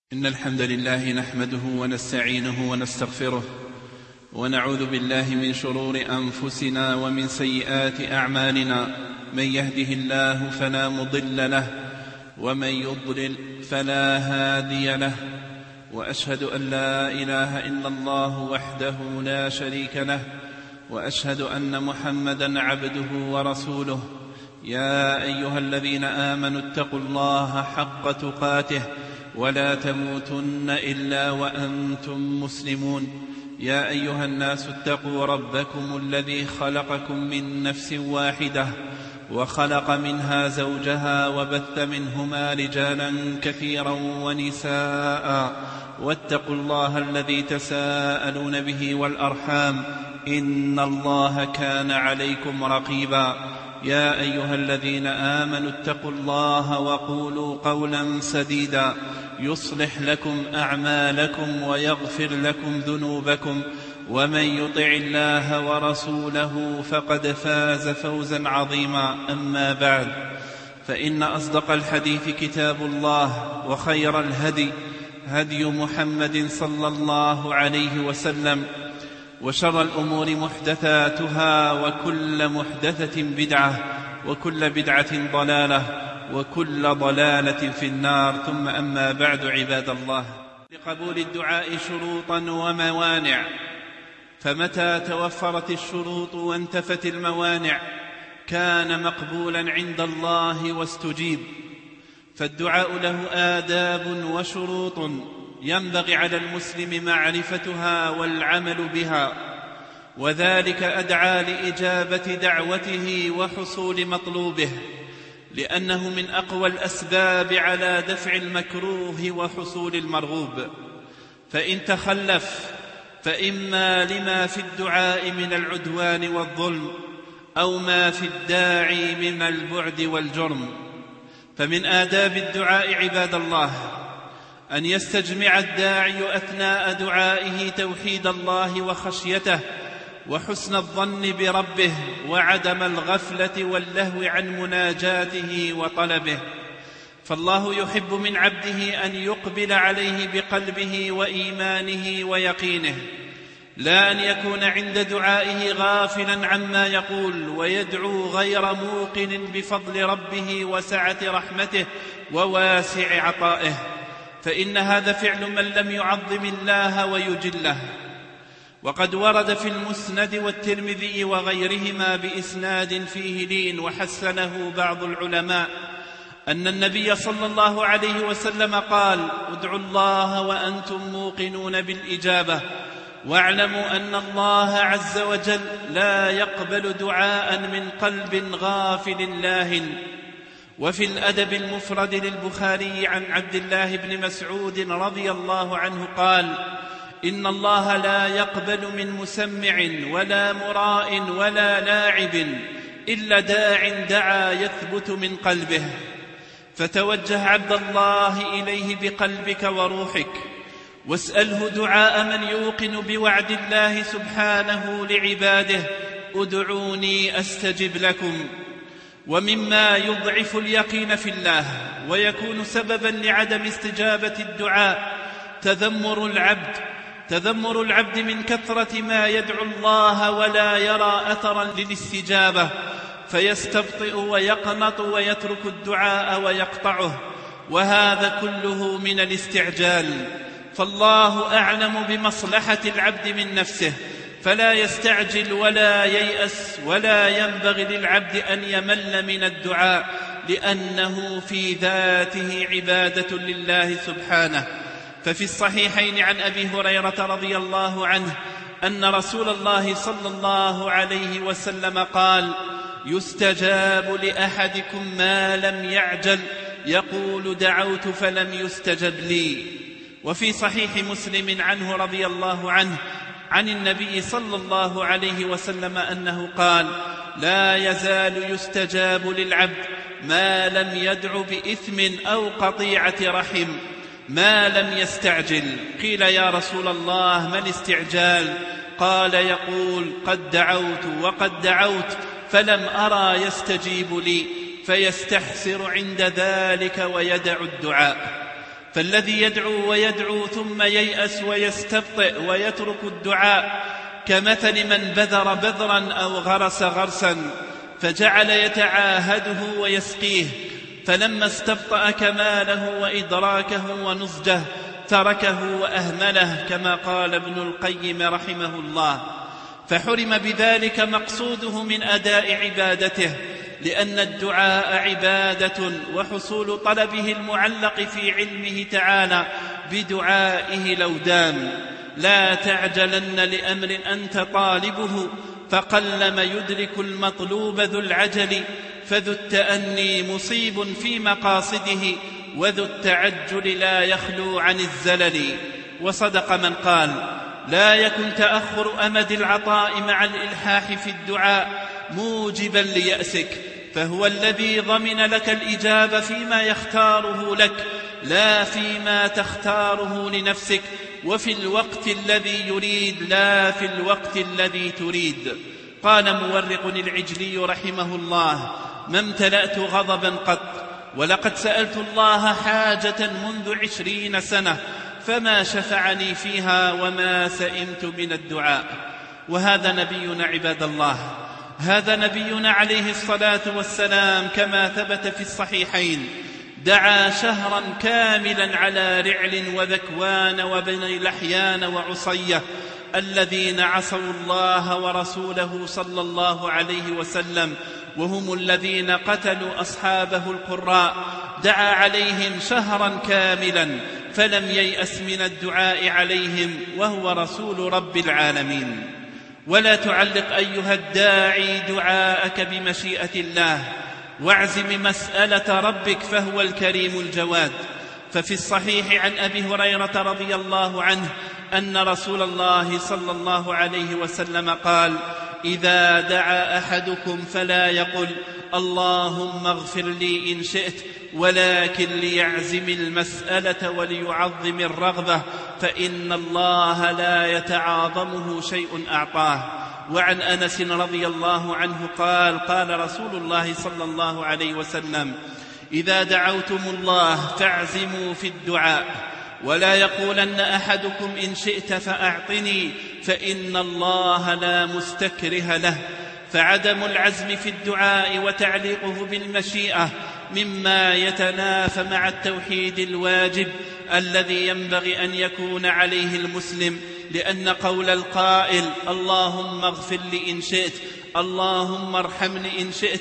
إن الحمد لله نحمده ونستعينه ونستغفره ونعوذ بالله من شرور أنفسنا ومن سيئات أعمالنا. من يهده الله فلا مضل له ومن يضلل فلا هادي له، وأشهد أن لا إله إلا الله وحده لا شريك له، وأشهد أن محمدا عبده ورسوله. يا أيها الذين آمنوا اتقوا الله حق تقاته ولا تموتن إلا وأنتم مسلمون. يا أيها الناس اتقوا ربكم الذي خلقكم من نفس واحدة وخلق منها زوجها وبث منهما رجالا كثيرا ونساء، واتقوا الله الذي تساءلون به والأرحام، إن الله كان عليكم رقيبا. يا أيها الذين آمنوا اتقوا الله وقولوا قولا سديدا يصلح لكم أعمالكم ويغفر لكم ذنوبكم، ومن يطع الله ورسوله فقد فاز فوزا عظيما. أما بعد، فإن أصدق الحديث كتاب الله، وخير الهدي هدي محمد صلى الله عليه وسلم، وشر الأمور محدثاتها، وكل محدثة بدعة، وكل بدعة ضلالة، وكل ضلالة في النار. ثم أما بعد، عباد الله، لقبول الدعاء شروطا وموانع، فمتى توفرت الشروط وانتفت الموانع كان مقبولا عند الله واستجيب. فالدعاء له آداب وشروط ينبغي على المسلم معرفتها والعمل بها، وذلك أدعى لإجابة دعوته وحصول مطلوبه، لأنه من أقوى الأسباب على دفع المكروه وحصول المرغوب. فإن تخلف فإما لما في الدعاء من العدوان والظلم، أو ما في الداعي من البعد والجرم. فمن آداب الدعاء عباد الله أن يستجمع الداعي أثناء دعائه توحيد الله وخشيته، وحسن الظن بربه، وعدم الغفلة واللهو عن مناجاته وطلبه. فالله يحب من عبده أن يقبل عليه بقلبه وإيمانه ويقينه، لا أن يكون عند دعائه غافلا عما يقول ويدعو غير موقن بفضل ربه وسعة رحمته وواسع عطائه، فإن هذا فعل من لم يعظم الله ويجله. وقد ورد في المسند والترمذي وغيرهما بإسناد فيه لين وحسنه بعض العلماء أن النبي صلى الله عليه وسلم قال: ادعوا الله وأنتم موقنون بالإجابة، واعلموا أن الله عز وجل لا يقبل دعاء من قلب غافل لاهٍ. وفي الأدب المفرد للبخاري عن عبد الله بن مسعود رضي الله عنه قال: إن الله لا يقبل من مسمع ولا مراء ولا لاعب إلا داع دعا يثبت من قلبه. فتوجه عبد الله إليه بقلبك وروحك، واسأله دعاء من يوقن بوعد الله سبحانه لعباده: ادعوني أستجب لكم. ومما يضعف اليقين في الله ويكون سببا لعدم استجابة الدعاء تذمر العبد من كثرة ما يدعو الله ولا يرى أثرا للاستجابة، فيستبطئ ويقنط ويترك الدعاء ويقطعه، وهذا كله من الاستعجال. فالله أعلم بمصلحة العبد من نفسه، فلا يستعجل ولا ييأس، ولا ينبغي للعبد أن يمل من الدعاء، لأنه في ذاته عبادة لله سبحانه. ففي الصحيحين عن أبي هريرة رضي الله عنه أن رسول الله صلى الله عليه وسلم قال: يستجاب لأحدكم ما لم يعجل، يقول دعوت فلم يستجب لي. وفي صحيح مسلم عنه رضي الله عنه عن النبي صلى الله عليه وسلم أنه قال: لا يزال يستجاب للعبد ما لم يدع بإثم أو قطيعة رحم، ما لم يستعجل. قيل: يا رسول الله ما الاستعجال؟ قال: يقول قد دعوت وقد دعوت فلم أرى يستجيب لي، فيستحسر عند ذلك ويدع الدعاء. فالذي يدعو ويدعو ثم ييأس ويستبطئ ويترك الدعاء كمثل من بذر بذرا أو غرس غرسا فجعل يتعاهده ويسقيه، فلما استبطأ كماله وإدراكه ونضجه تركه وأهمله، كما قال ابن القيم رحمه الله، فحرم بذلك مقصوده من أداء عبادته، لأن الدعاء عبادة، وحصول طلبه المعلق في علمه تعالى بدعائه لو دام. لا تعجلن لأمر أنت طالبه، فقلما يدرك المطلوب ذو العجل، فذو التأني مصيب في مقاصده، وذو التعجل لا يخلو عن الزلل. وصدق من قال: لا يكن تأخر أمد العطاء مع الإلحاح في الدعاء موجبا ليأسك، فهو الذي ضمن لك الإجابة فيما يختاره لك، لا فيما تختاره لنفسك، وفي الوقت الذي يريد لا في الوقت الذي تريد. قال مورق العجلي رحمه الله: ما امتلأت غضبا قط، ولقد سألت الله حاجة منذ 20 سنة فما شفعني فيها وما سئمت من الدعاء. وهذا نبينا عباد الله، هذا نبينا عليه الصلاة والسلام كما ثبت في الصحيحين، دعا شهرا كاملا على رعل وذكوان وبني لحيان وعصية الذين عصوا الله ورسوله صلى الله عليه وسلم، وهم الذين قتلوا أصحابه القراء. دعا عليهم شهرا كاملا فلم ييأس من الدعاء عليهم، وهو رسول رب العالمين. ولا تعلق أيها الداعي دعاءك بمشيئة الله، واعزم مسألة ربك، فهو الكريم الجواد. ففي الصحيح عن أبي هريرة رضي الله عنه أن رسول الله صلى الله عليه وسلم قال: إذا دعا أحدكم فلا يقل اللهم اغفر لي إن شئت، ولكن ليعزم المسألة وليعظم الرغبة، فإن الله لا يتعاظمه شيء أعطاه. وعن أنس رضي الله عنه قال: قال رسول الله صلى الله عليه وسلم: إذا دعوتم الله فاعزموا في الدعاء، ولا يقولن أحدكم إن شئت فأعطني، فإن الله لا مستكره له. فعدم العزم في الدعاء وتعليقه بالمشيئة مما يتنافى مع التوحيد الواجب الذي ينبغي أن يكون عليه المسلم، لأن قول القائل اللهم اغفر لي إن شئت، اللهم ارحمني إن شئت،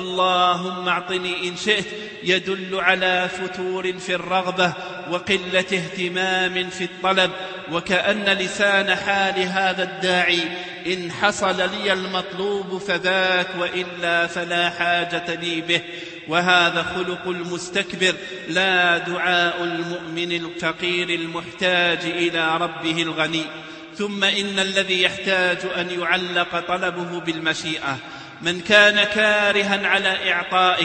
اللهم اعطني إن شئت، يدل على فتور في الرغبة وقلة اهتمام في الطلب، وكأن لسان حال هذا الداعي: إن حصل لي المطلوب فذاك، وإلا فلا حاجة لي به. وهذا خلق المستكبر، لا دعاء المؤمن الفقير المحتاج إلى ربه الغني. ثم إن الذي يحتاج أن يعلق طلبه بالمشيئة من كان كارها على إعطائك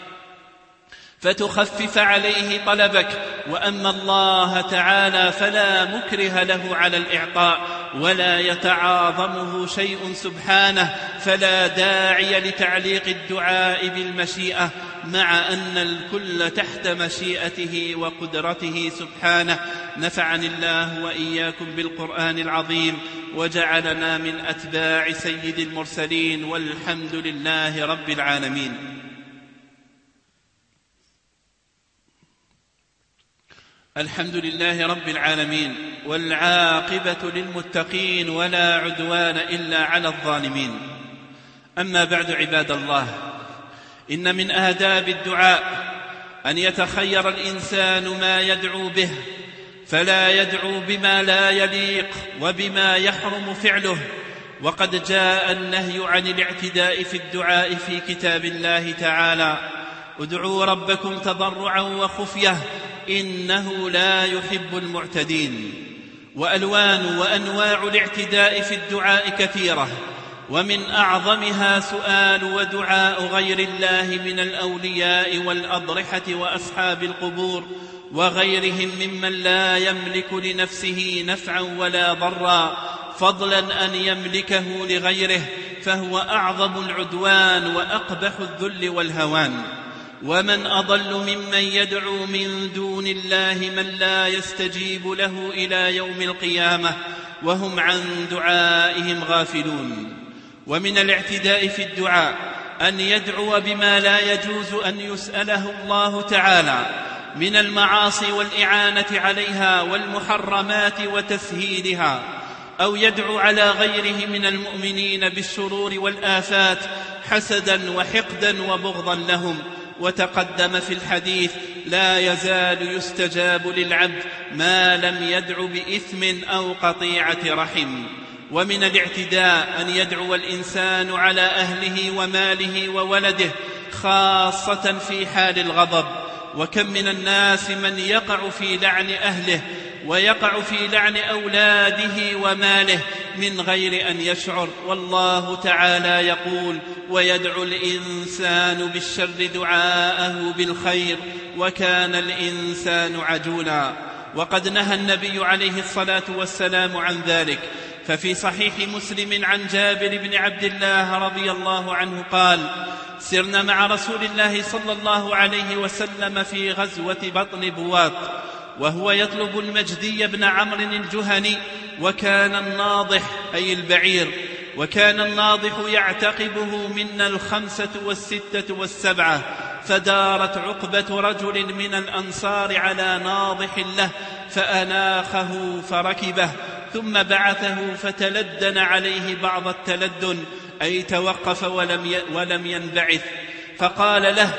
فتخفف عليه طلبك، وأما الله تعالى فلا مكره له على الإعطاء ولا يتعاظمه شيء سبحانه، فلا داعي لتعليق الدعاء بالمشيئة، مع أن الكل تحت مشيئته وقدرته سبحانه. نفعني الله وإياكم بالقرآن العظيم، وجعلنا من أتباع سيد المرسلين، والحمد لله رب العالمين. الحمد لله رب العالمين، والعاقبة للمتقين، ولا عدوان إلا على الظالمين. أما بعد عباد الله، إن من آداب الدعاء أن يتخير الإنسان ما يدعو به، فلا يدعو بما لا يليق وبما يحرم فعله. وقد جاء النهي عن الاعتداء في الدعاء في كتاب الله تعالى: ادعوا ربكم تضرعا وخفية إنه لا يحب المعتدين. وألوان وأنواع الاعتداء في الدعاء كثيرة، ومن أعظمها سؤال ودعاء غير الله من الأولياء والأضرحة وأصحاب القبور وغيرهم ممن لا يملك لنفسه نفعا ولا ضرا، فضلا أن يملكه لغيره، فهو أعظم العدوان وأقبح الذل والهوان. ومن أضل ممن يدعو من دون الله من لا يستجيب له إلى يوم القيامة وهم عن دعائهم غافلون. ومن الاعتداء في الدعاء أن يدعو بما لا يجوز أن يسأله الله تعالى من المعاصي والإعانة عليها والمحرمات وتسهيلها، أو يدعو على غيره من المؤمنين بالشرور والآفات حسدا وحقدا وبغضا لهم. وتقدم في الحديث: لا يزال يستجاب للعبد ما لم يدع بإثم أو قطيعة رحم. ومن الاعتداء أن يدعو الإنسان على أهله وماله وولده خاصة في حال الغضب. وكم من الناس من يقع في لعن أهله ويقع في لعن أولاده وماله من غير أن يشعر، والله تعالى يقول: ويدعو الإنسان بالشر دعاءه بالخير وكان الإنسان عجولا. وقد نهى النبي عليه الصلاة والسلام عن ذلك، ففي صحيح مسلم عن جابر بن عبد الله رضي الله عنه قال: سرنا مع رسول الله صلى الله عليه وسلم في غزوة بطن بواط، وهو يطلب المجدي بن عمرو الجهني، وكان الناضح أي البعير، وكان الناضح يعتقبه منا 5 و6 و7، فدارت عقبة رجل من الأنصار على ناضح له فأناخه فركبه، ثم بعثه فتلدن عليه بعض التلدن، أي توقف ولم ينبعث، فقال له: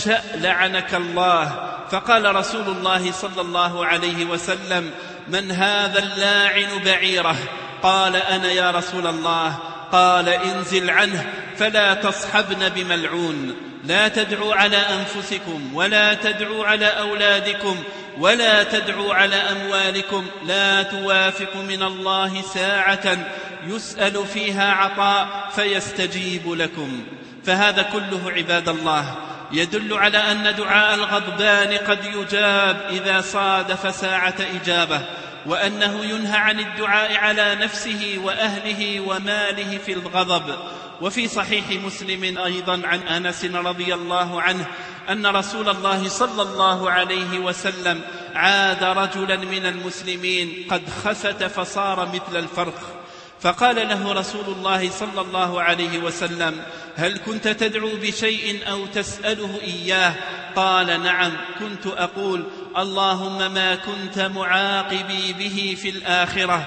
لعنك الله. فقال رسول الله صلى الله عليه وسلم: من هذا اللاعن بعيره؟ قال: أنا يا رسول الله. قال: انزل عنه فلا تصحبن بملعون. لا تدعوا على أنفسكم ولا تدعوا على أولادكم ولا تدعوا على أموالكم، لا توافق من الله ساعة يسأل فيها عطاء فيستجيب لكم. فهذا كله عباد الله يدل على أن دعاء الغضبان قد يجاب إذا صادف ساعة إجابة، وأنه ينهى عن الدعاء على نفسه وأهله وماله في الغضب. وفي صحيح مسلم أيضا عن أنس رضي الله عنه أن رسول الله صلى الله عليه وسلم عاد رجلا من المسلمين قد خفت فصار مثل الفرخ، فقال له رسول الله صلى الله عليه وسلم: هل كنت تدعو بشيء أو تسأله إياه؟ قال: نعم، كنت أقول: اللهم ما كنت معاقبي به في الآخرة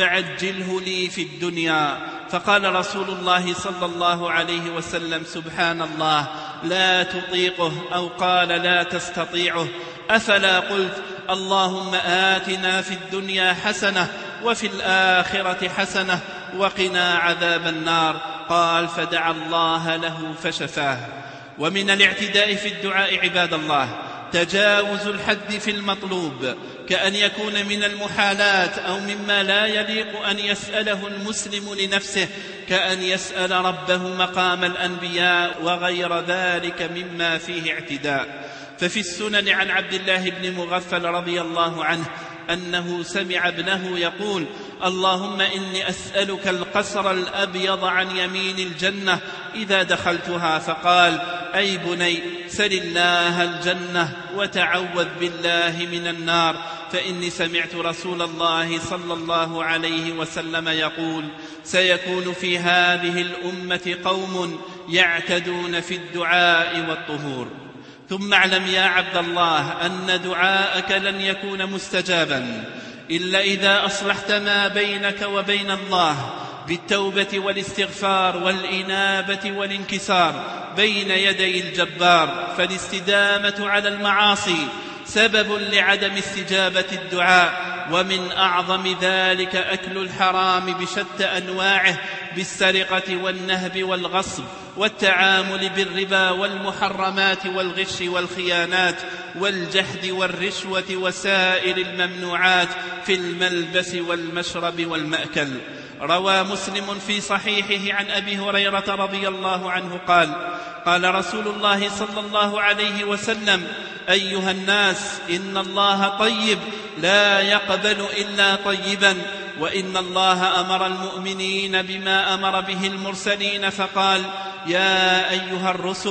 فعجله لي في الدنيا. فقال رسول الله صلى الله عليه وسلم: سبحان الله، لا تطيقه، أو قال: لا تستطيعه. أفلا قلت: اللهم آتنا في الدنيا حسنة وفي الآخرة حسنة وقنا عذاب النار؟ قال: فدعا الله له فشفاه. ومن الاعتداء في الدعاء عباد الله تجاوز الحد في المطلوب، كأن يكون من المحالات أو مما لا يليق أن يسأله المسلم لنفسه، كأن يسأل ربه مقام الأنبياء وغير ذلك مما فيه اعتداء. ففي السنن عن عبد الله بن مغفل رضي الله عنه أنه سمع ابنه يقول: اللهم إني أسألك القصر الأبيض عن يمين الجنة إذا دخلتها. فقال: أي بني، سل الله الجنة وتعوذ بالله من النار، فإني سمعت رسول الله صلى الله عليه وسلم يقول: سيكون في هذه الأمة قوم يعتدون في الدعاء والطهور. ثم اعلم يا عبد الله أن دعاءك لن يكون مستجابا إلا إذا أصلحت ما بينك وبين الله بالتوبة والاستغفار والإنابة والانكسار بين يدي الجبار. فالاستدامة على المعاصي سبب لعدم استجابة الدعاء، ومن أعظم ذلك أكل الحرام بشتى أنواعه بالسرقة والنهب والغصب والتعامل بالربا والمحرمات والغش والخيانات والجحد والرشوة وسائر الممنوعات في الملبس والمشرب والمأكل. روى مسلم في صحيحه عن أبي هريرة رضي الله عنه قال: قال رسول الله صلى الله عليه وسلم: أيها الناس، إن الله طيب لا يقبل إلا طيبا، وإن الله أمر المؤمنين بما أمر به المرسلين فقال: يا أيها الرسل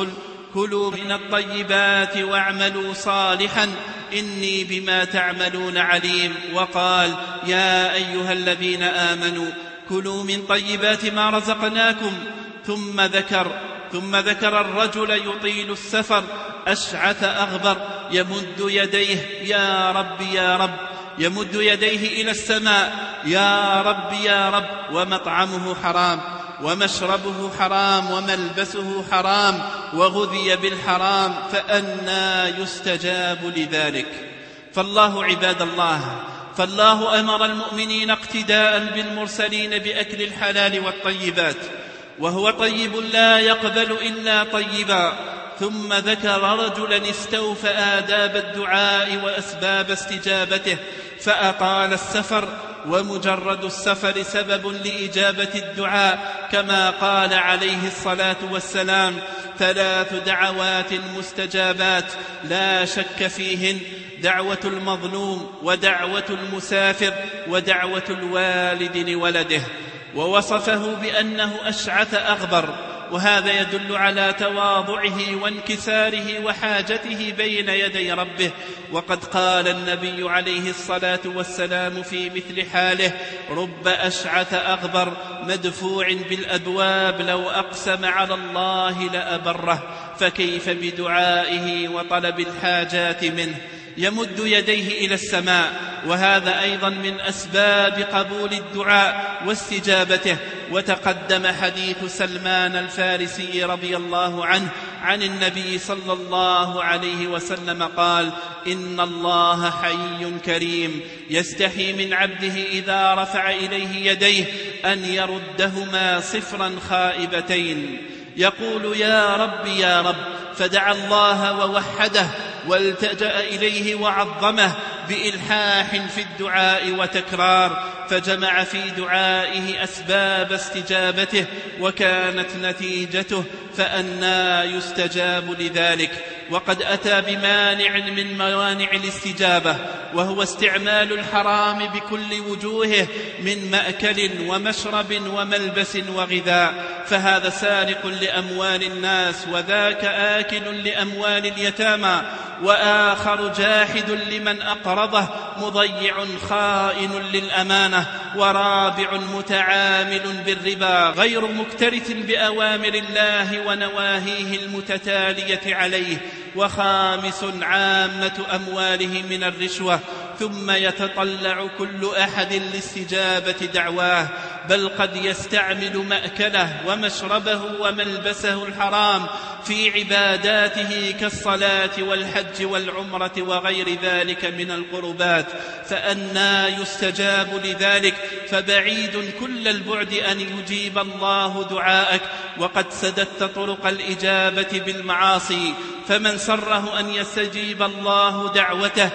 كلوا من الطيبات واعملوا صالحا إني بما تعملون عليم. وقال يا أيها الذين آمنوا كلوا من طيبات ما رزقناكم. ثم ذكر الرجل يطيل السفر أشعث أغبر يمد يديه يا رب يا رب، يمد يديه إلى السماء يا رب يا رب، ومطعمه حرام ومشربه حرام وملبسه حرام وغذي بالحرام، فأنى يستجاب لذلك؟ فالله عباد الله، فالله أمر المؤمنين اقتداء بالمرسلين بأكل الحلال والطيبات، وهو طيب لا يقبل إلا طيبا. ثم ذكر رجلا استوفى آداب الدعاء وأسباب استجابته فأطال السفر، ومجرد السفر سبب لإجابة الدعاء، كما قال عليه الصلاة والسلام 3 دعوات مستجابات لا شك فيهن: دعوة المظلوم، ودعوة المسافر، ودعوة الوالد لولده. ووصفه بأنه أشعث أغبر، وهذا يدل على تواضعه وانكساره وحاجته بين يدي ربه. وقد قال النبي عليه الصلاة والسلام في مثل حاله: رب أشعث أغبر مدفوع بالأبواب لو أقسم على الله لأبره، فكيف بدعائه وطلب الحاجات منه؟ يمد يديه إلى السماء، وهذا أيضا من أسباب قبول الدعاء واستجابته. وتقدم حديث سلمان الفارسي رضي الله عنه عن النبي صلى الله عليه وسلم قال: إن الله حي كريم يستحي من عبده إذا رفع إليه يديه أن يردهما صفرا خائبتين، يقول يا رب يا رب، فدعا الله ووحده والتجأ إليه وعظمه بإلحاح في الدعاء وتكرار، فجمع في دعائه أسباب استجابته، وكانت نتيجته فأنى يستجاب لذلك. وقد أتى بمانع من موانع الاستجابة، وهو استعمال الحرام بكل وجوهه من مأكل ومشرب وملبس وغذاء، فهذا سارق لأموال الناس، وذاك آكل لأموال اليتامى، وآخر جاحد لمن أقرضه، مضيع خائن للأمانة، ورابع متعامل بالربا غير مكترث بأوامر الله ونواهيه المتتالية عليه، وخامس عامة أمواله من الرشوة. ثم يتطلع كل أحد لاستجابة دعواه، بل قد يستعمل مأكله ومشربه وملبسه الحرام في عباداته كالصلاة والحج والعمرة وغير ذلك من القربات، فأنى يستجاب لذلك؟ فبعيد كل البعد أن يجيب الله دعاءك، وقد سددت طرق الإجابة بالمعاصي. فمن سره أن يستجيب الله دعوته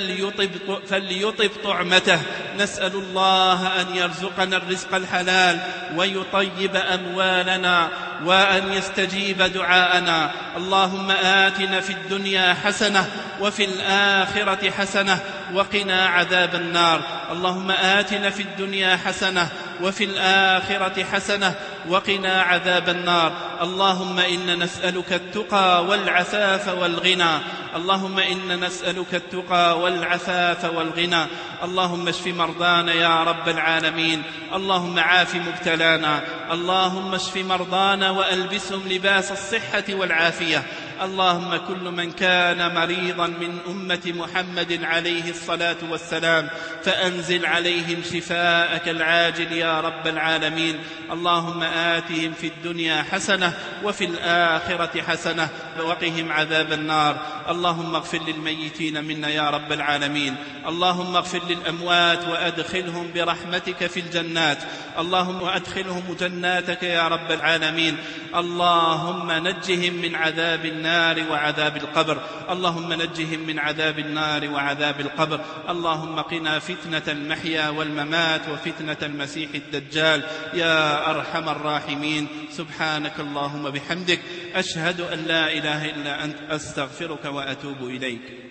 فليطب طعمته. نسأل الله أن يرزقنا الرزق الحلال ويطيب أموالنا، وأن يستجيب دعاءنا. اللهم آتنا في الدنيا حسنة وفي الآخرة حسنة وقنا عذاب النار. اللهم آتنا في الدنيا حسنة وفي الآخرة حسنة وقنا عذاب النار. اللهم إنا نسألك التقى والعفاف والغنى، اللهم إنا نسألك التقى والعفاف والغنى. اللهم اشف مرضانا يا رب العالمين، اللهم عاف مبتلانا، اللهم اشف مرضانا وألبسهم لباس الصحة والعافية. اللهم كل من كان مريضا من أمة محمد عليه الصلاة والسلام فأنزل عليهم شفاءك العاجل يا رب العالمين. اللهم آتهم في الدنيا حسنة وفي الآخرة حسنة وقهم عذاب النار. اللهم اغفر للميتين منا يا رب العالمين، اللهم اغفر للأموات وأدخلهم برحمتك في الجنات، اللهم أدخلهم جناتك يا رب العالمين. اللهم نجهم من عذاب النار وعذاب القبر، اللهم نجهم من عذاب النار وعذاب القبر. اللهم قنا فتنة المحيا والممات وفتنة المسيح الدجال يا أرحم الراحمين. سبحانك اللهم بحمدك، أشهد أن لا إله إلا أنت، أستغفرك وأتوب إليك.